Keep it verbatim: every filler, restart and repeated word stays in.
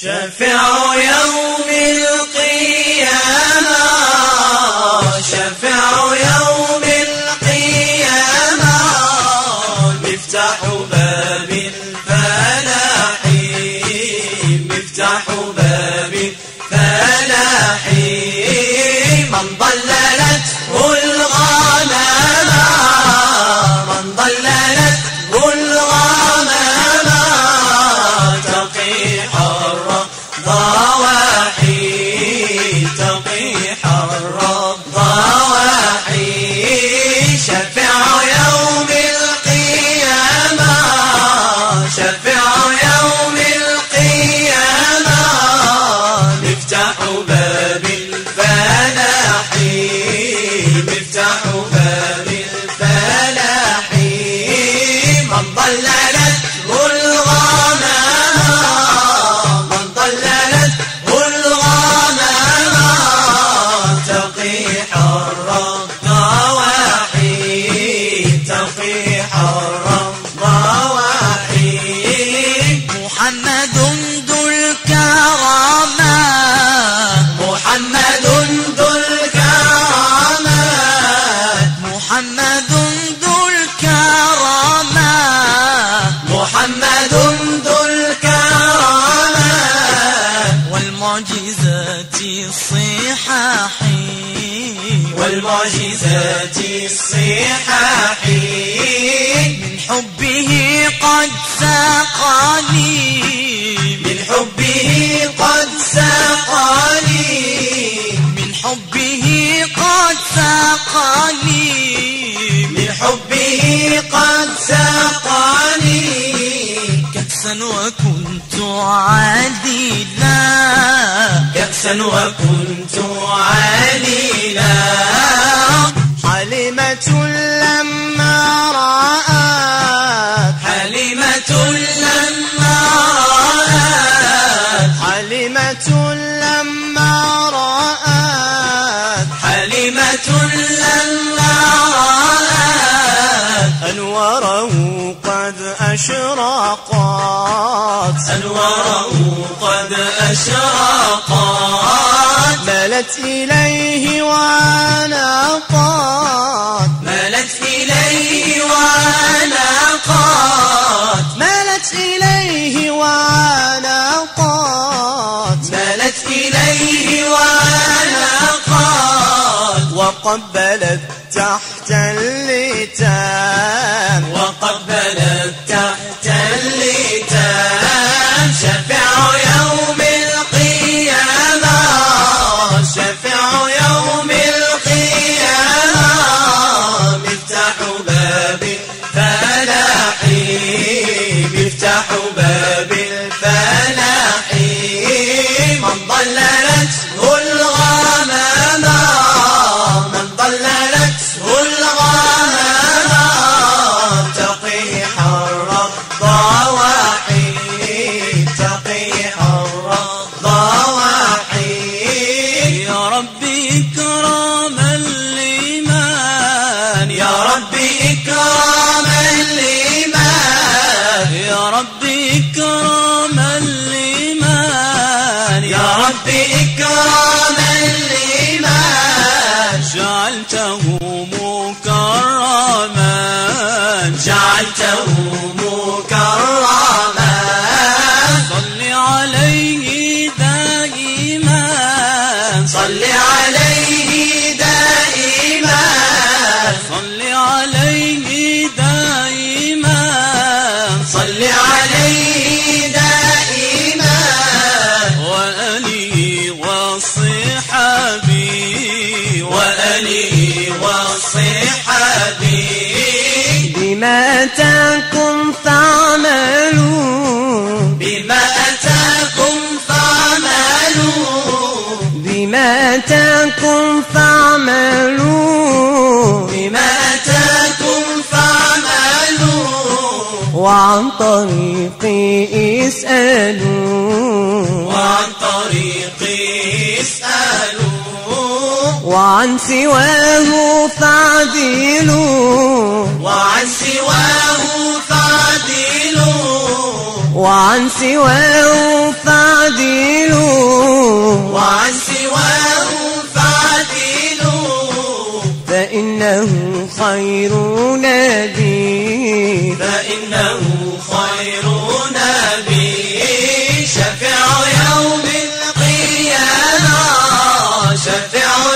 شفيع يوم القيامة، شفيع يوم القيامة، مفتاح باب الفلاح، مفتاح باب الفلاح، من ضللته الغمامة، من ضللته الغمامة، تقي حر الضواحي، تقي حر الضواحي، شفيع يوم القيامة، شفيع يوم القيامة، مفتاح باب الفلاح، مفتاح باب الفلاح، من ضللته الغمامة، من ضللته الغمامة، تقي حر الضواحي، تقي حر الضواحي، محمد ذو الكرامات، محمد ذو الكرامات، محمد ذو الكرامات، محمد ذو الكرامات، والمعجزات الصحاح، والمعجزات الصحاح، من حبه قد ساقني، من حبه قد ساقني، من حبه قد ساقني، من حبه قد ساقني، كأسا وكنت عديلا، كأسا وكنت عليلا، حليمة لما رأت، حليمة لما رأت، حليمة لما رأت، حليمة لما رأت، أنواره قد أشرقت، أنواره قد أشرقت، ملت إليه وانقت، ملت إليه وانقت، ملت إليه وانقت، ملت إليه وانقت، وقبلت تحت اللتام، وقبلت تحت اللتام، شفيع يوم القيامة، شفيع يوم القيامة، مفتاح باب الفلاح، مفتاح باب الفلاح، من ضللته الغمامة، من ضللته الغمامة، تقي حر الضواحي، تقي حر الضواحي، يا ربي إكراما لمن، يا ربي إكراما لمن، يا ربي إكراما لمن، يا ربي إكراما لمن، جعلته مكرما، جعلته مكرما، صل عليه دائما، صل عليه دائما، صل عليه دائما، صل عليه دائما، وآله وصحبه، وآله وصحبه، بما أتاكم فاعملوا، بما أتاكم فاعملوا، بما أتاكم فاعملوا، بما أتاكم فاعملوا، وعن طريقي اسألوا، وعن طريقي اسألوا، وعن سواه فاعدلوا، وعن سواه فاعدلوا، وعن سواه فاعدلوا، فإنه خير نبي فإنه خير نبي شفيع يوم القيامة شفيع